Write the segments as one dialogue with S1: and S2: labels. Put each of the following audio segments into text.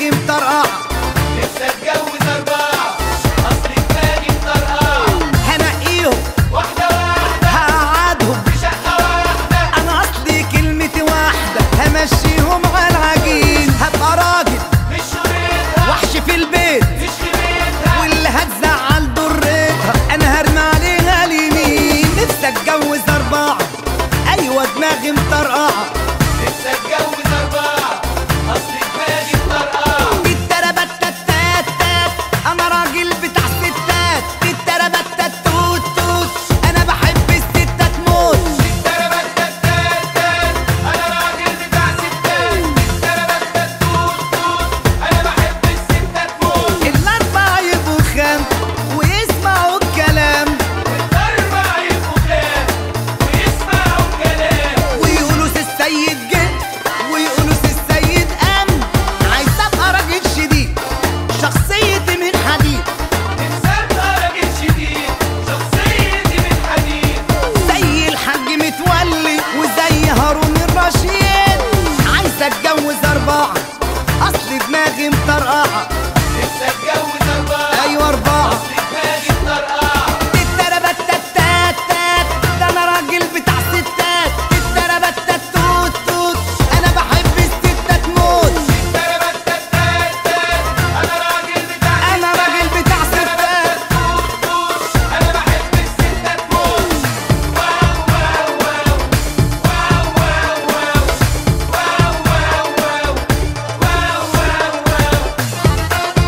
S1: دماغي مطرقعة.
S2: نفسي اتجوز 4 اصل دماغي مطرقعة.
S1: هنقيهم
S2: واحدة واحدة
S1: هقعدهم
S2: في شقة واحدة.
S1: انا اصلي كلمتي واحدة همشيهم على العجين. هبقى راجل
S2: مش شريطها
S1: وحش في البيت
S2: مش خيمتها.
S1: واللي هتزعل ضرتها انا هرمي عليها اليمين. نفسي اتجوز 4 ايوه دماغي مطرقعة.
S2: نفسي اتجوز 4 اصل دماغي مطرقعة.
S1: التربتتاتات انا راجل بتاع ستات. التربتتات توت انا بحب الستات موت.
S2: التربتتاتات انا راجل بتاع ستات. التربتتات انا بحب الستات موت.
S1: الاربعة يبقوا خام ويسمعوا الكلام
S2: الاربع يبقوا خام ويسمعوا الكلام.
S1: ويقولوا سي السيد جه ويقولوا سي السيد قام. عايز ابقى راجل شديد شخصيتي من حديد
S2: نفسي ابقى راجل شديد شخصيتي من حديد.
S1: زي الحاج متولي وزي هارون الرشيد. عايز اتجوز 4 اصل دماغي مطرقعة.
S2: نفسي اتجوز 4
S1: ايوه 4
S2: اصل دماغي مطرقعة.
S1: التربتتاتات ده انا راجل بتاع ستات. التربتتات توت انا بحب الستات موت.
S2: التربتتاتات انا راجل بتاع
S1: انا راجل بتاع ستات.
S2: انا بحب الستات موت. واو واو واو واو واو واو واو واو واو واو واو.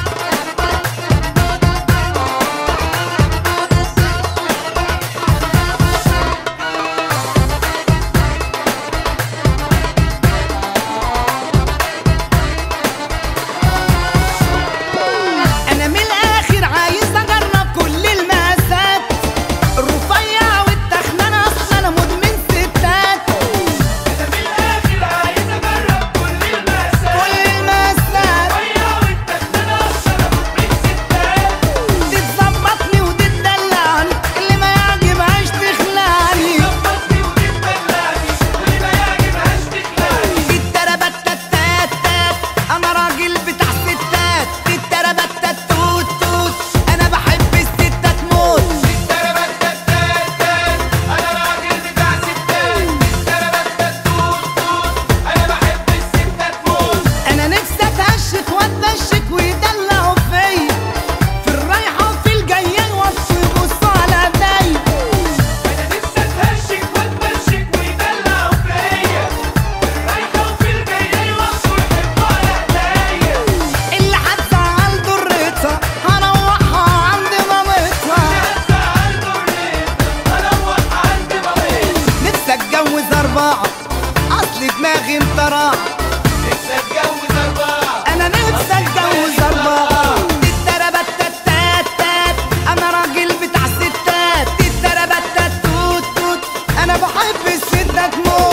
S1: انا من الاخر عايز اجرب كل المقاسات. الرفيع والتخنان اصلا انا مدمن ستات.
S2: انا من الاخر عايز اجرب كل المقاسات.
S1: كل المقاسات
S2: ويا والتخنان اصلا انا مدمن ستات.
S1: تتظبطني وتدلعني اللي ما يعجبهاش تخلعني.
S2: ظبطني وتتدلعني واللي ما يعجبهاش تخلعني.
S1: التربتتاتات انا راجل بتاع ستات. التربتتات توت انا بحب الستات موت.
S2: التربتتاتات انا راجل بتاع ستات. التربتتات انا بحب الستات موت.
S1: انا نفسي اتهشك واتدشك ويدلعوا فيا في الرايحة وفي الجاية يوصوا يبصوا على ايديا.
S2: انا نفسي اتهشك واتمشك ويدلعوا فيا في الرايحة وفي الجاية يوصوا يحبوا على ايديا.
S1: اللي هتزعل ضرتها هروحها عند مامتها.
S2: هتزعل ضرتها اروح عند مامتها.
S1: نفسي اتجوز 4 اصل دماغي مطرقعة.
S2: نفسي اتجوز 4
S1: انا نفسي اتجوز 4. التربتتاتات انا راجل بتاع ستات. التربتتات توت انا بحب الستات موت.